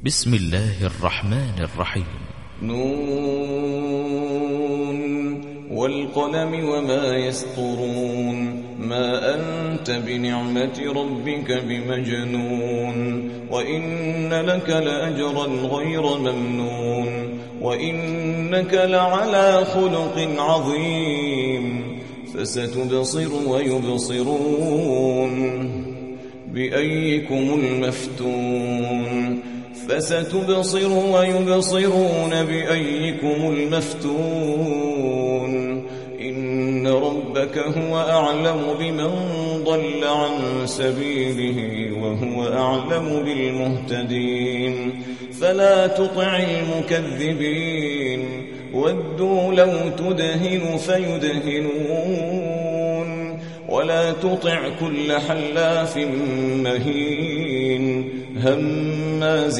بسم الله الرحمن الرحيم. نون والقلم وما يسطرون ما أنت بنعمة ربك بمجنون وإن لك لأجرا غير ممنون وإنك لعلى خلق عظيم فستبصر ويبصرون بأيكم المفتون فستبصر ويبصرون بأيكم المفتون إن ربك هو أعلم بمن ضل عن سبيله وهو أعلم بالمهتدين فلا تطع المكذبين ودوا لو تدهن فيدهنون ولا تطع كل حلاف مهين هماز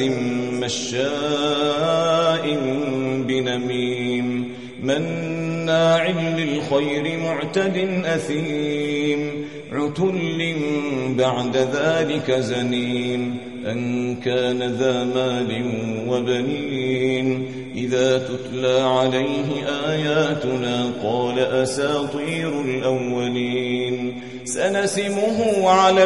مشاء بنميم مناع للخير معتد أثيم عتل بعد ذلك زنيم أن كان ذا مال وبنين إذا تتلى عليه آياتنا قال أساطير الأولين سنسمه على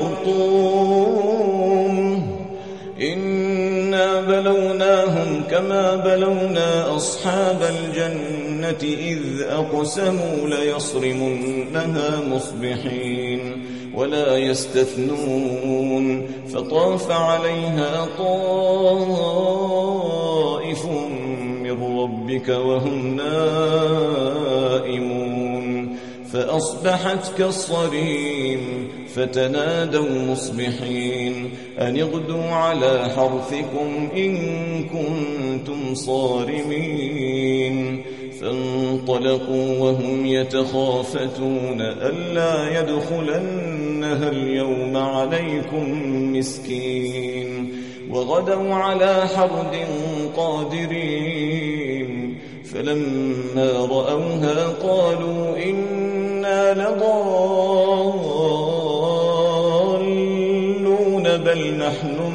الخرطوم إنا بلوناهم كما بلونا أصحاب الجنة إذ أقسموا ليصرمنها مصبحين ولا يستثنون فطاف عليها طائف من ربك وهم نائمون فأصبحت كالصريم فتنادوا مصبحين أن اغدوا على حرثكم إن كنتم صارمين فانطلقوا وهم يتخافتون ألا يدخلنها اليوم عليكم مسكين وغدوا على حرد قادرين فلما رأوها قالوا إنا لضالون بل نحن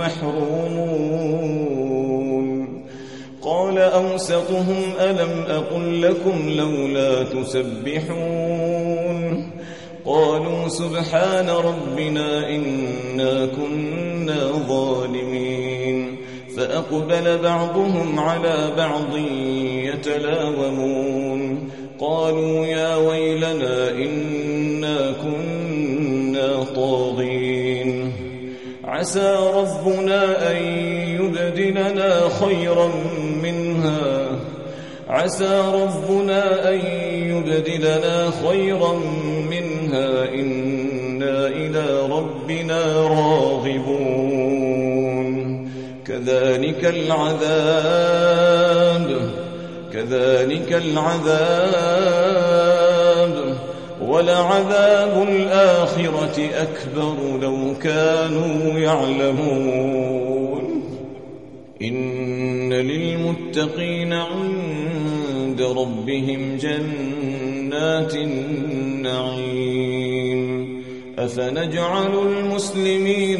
محرومون قال أوسطهم ألم أقل لكم لولا تسبحون قالوا سبحان ربنا إنا كنا ظالمين فأقبل بعضهم على بعض يتلاومون قالوا يا ويلنا إنا كنا طاغين عسى ربنا أن يبدلنا خيرا منها إنا إلى ربنا راغبون كذلك العذاب ولعذاب الآخرة أكبر لو كانوا يعلمون إن للمتقين عند ربهم جنات النعيم أفنجعل المسلمين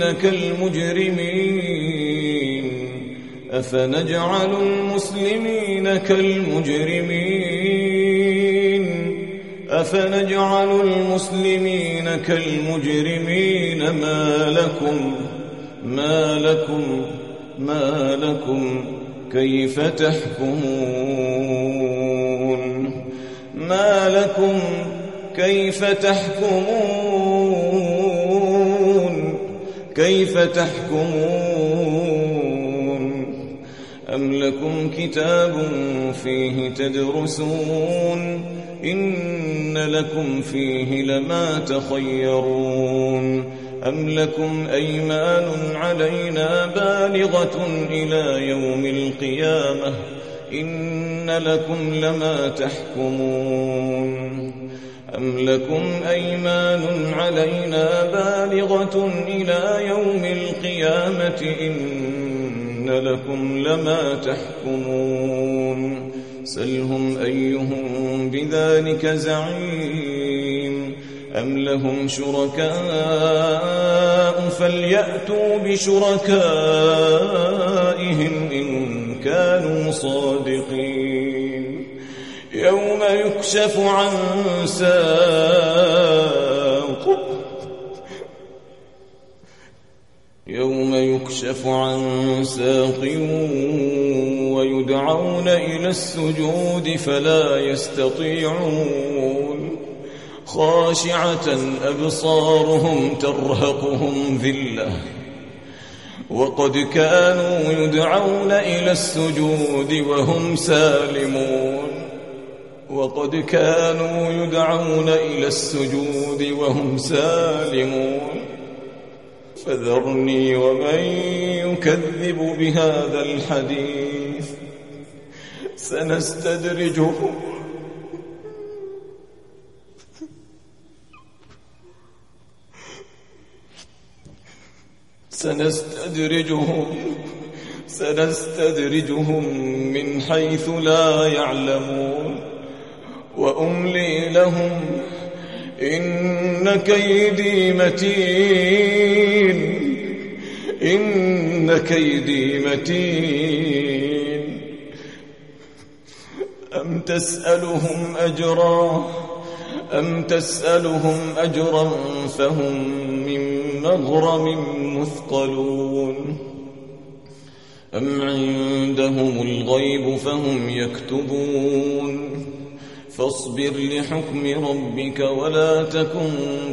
كالمجرمين ما لكم كيف تحكمون أم لكم كتاب فيه تدرسون إن لكم فيه لما تخيرون أم لكم أيمان علينا بالغة إلى يوم القيامة إن لكم لما تحكمون أم لكم أيمان علينا بالغة إلى يوم القيامة إن لكم لما تحكمون سلهم أيهم بذلك زعيم أم لهم شركاء فليأتوا بشركائهم صادقين يوم يكشف عن ساق ويدعون إلى السجود فلا يستطيعون خاشعة أبصارهم ترهقهم ذلة وقد كانوا يدعون إلى السجود وهم سالمون فذرني ومن يكذب بهذا الحديث سنستدرجهم من حيث لا يعلمون وأملي لهم إن كيدي متين أم تسألهم أجرا فهم من مغرم مثقلون أم عندهم الغيب فهم يكتبون فاصبر لحكم ربك ولا تكن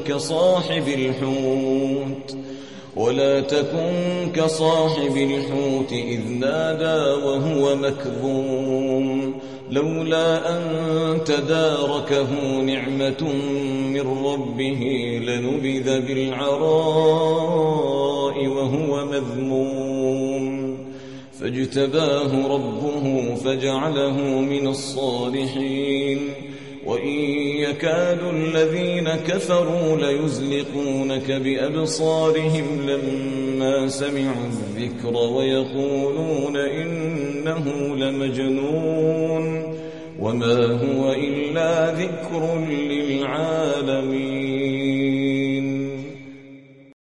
كصاحب الحوت إذ نادى وهو مكظوم لولا أن تداركه نعمة من ربه لنبذ بالعراء وهو مذموم فاجتباه ربه فجعله من الصالحين وإن يكاد الذين كفروا ليزلقونك بأبصارهم لما سمعوا الذكر ويقولون إنه لمجنون وما هو إلا ذكر للعالمين.